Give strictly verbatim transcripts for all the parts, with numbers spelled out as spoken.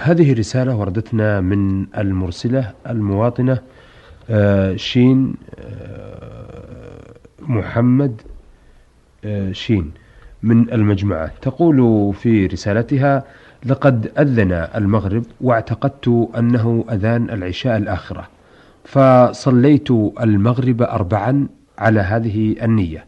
هذه رسالة وردتنا من المرسلة المواطنة آه شين آه محمد آه شين من المجمعة. تقول في رسالتها: لقد أذن المغرب واعتقدت أنه أذان العشاء الآخرة، فصليت المغرب أربعا على هذه النية،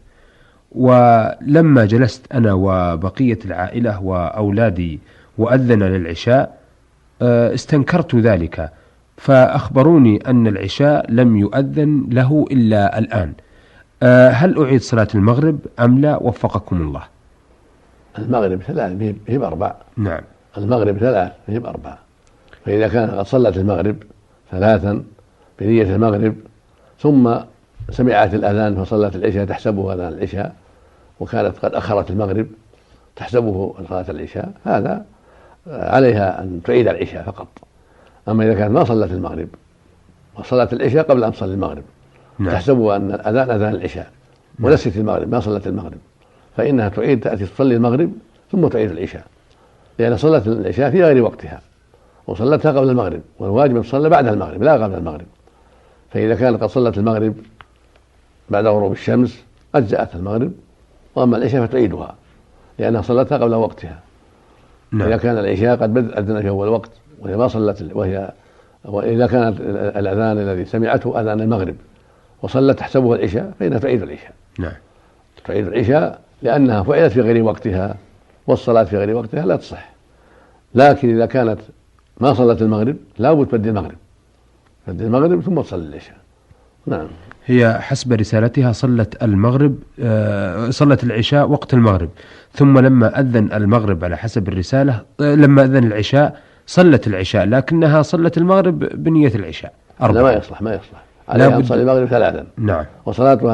ولما جلست أنا وبقية العائلة وأولادي وأذن للعشاء استنكرت ذلك، فأخبروني أن العشاء لم يؤذن له إلا الآن. هل أعيد صلاة المغرب أم لا؟ وفقكم الله. المغرب ثلاث هي بأربع. نعم. المغرب ثلاث هي بأربع، فإذا كان قد صلت المغرب ثلاثا بنية المغرب ثم سمعت الأذان فصلت العشاء تحسبه أذان العشاء، وكانت قد أخرت المغرب تحسبه صلاة العشاء، هذا عليها أن تعيد العشاء فقط. أما إذا كانت ما صلت المغرب وصلت العشاء قبل أن تصلي المغرب، نعم، تحسبه أن الأذان أذان العشاء ونسيت المغرب ما صلت المغرب، فإنها تعيد، تأتي تصلي المغرب ثم تعيد العشاء، لأن صلت العشاء في غير وقتها وصلتها قبل المغرب، والواجب أن تصلى بعد المغرب لا قبل المغرب. فإذا كانت قد صلت المغرب بعد غروب الشمس أجزأت المغرب، وأما العشاء فتعيدها لأنها صلتها قبل وقتها. نعم. إذا كان العشاء قد أذن في أول وقت وهي ما صلت، وهي وإذا كانت الأذان الذي سمعته أذان المغرب وصلت تحسبه العشاء فإنها تعيد العشاء. نعم. تعيد العشاء لأنها فعلت في غير وقتها، والصلاة في غير وقتها لا تصح. لكن إذا كانت ما صلت المغرب لا بد تبدي المغرب، تبدي المغرب ثم تصلي العشاء. نعم. هي حسب رسالتها صلت المغرب آه صلت العشاء وقت المغرب، ثم لما أذن المغرب على حسب الرسالة آه لما أذن العشاء صلت العشاء، لكنها صلت المغرب بنية العشاء أربعة. لا ما يصلح ما يصلح عليها أن تصلي المغرب ثلاثا. نعم. وصلاتها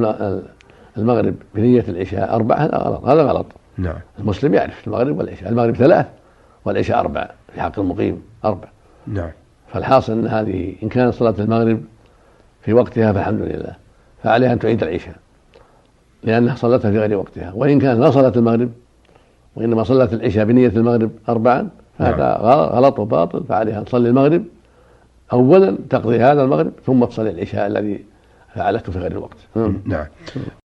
المغرب بنية العشاء أربعة، هذا غلط، هذا غلط. نعم. المسلم يعرف المغرب والعشاء، المغرب ثلاث والعشاء أربعة في حق المقيم أربع. نعم. فالحاصل أن هذه إن كانت صلاة المغرب في وقتها فالحمد لله، فعليها أن تعيد العشاء لأنها صلتها في غير وقتها. وإن كانت ما صلت المغرب وإنما صلت العشاء بنية المغرب أربعا فهذا غلط وباطل، فعليها أن تصلي المغرب أولا تقضي هذا المغرب ثم تصلي العشاء الذي فعلته في غير الوقت. نعم.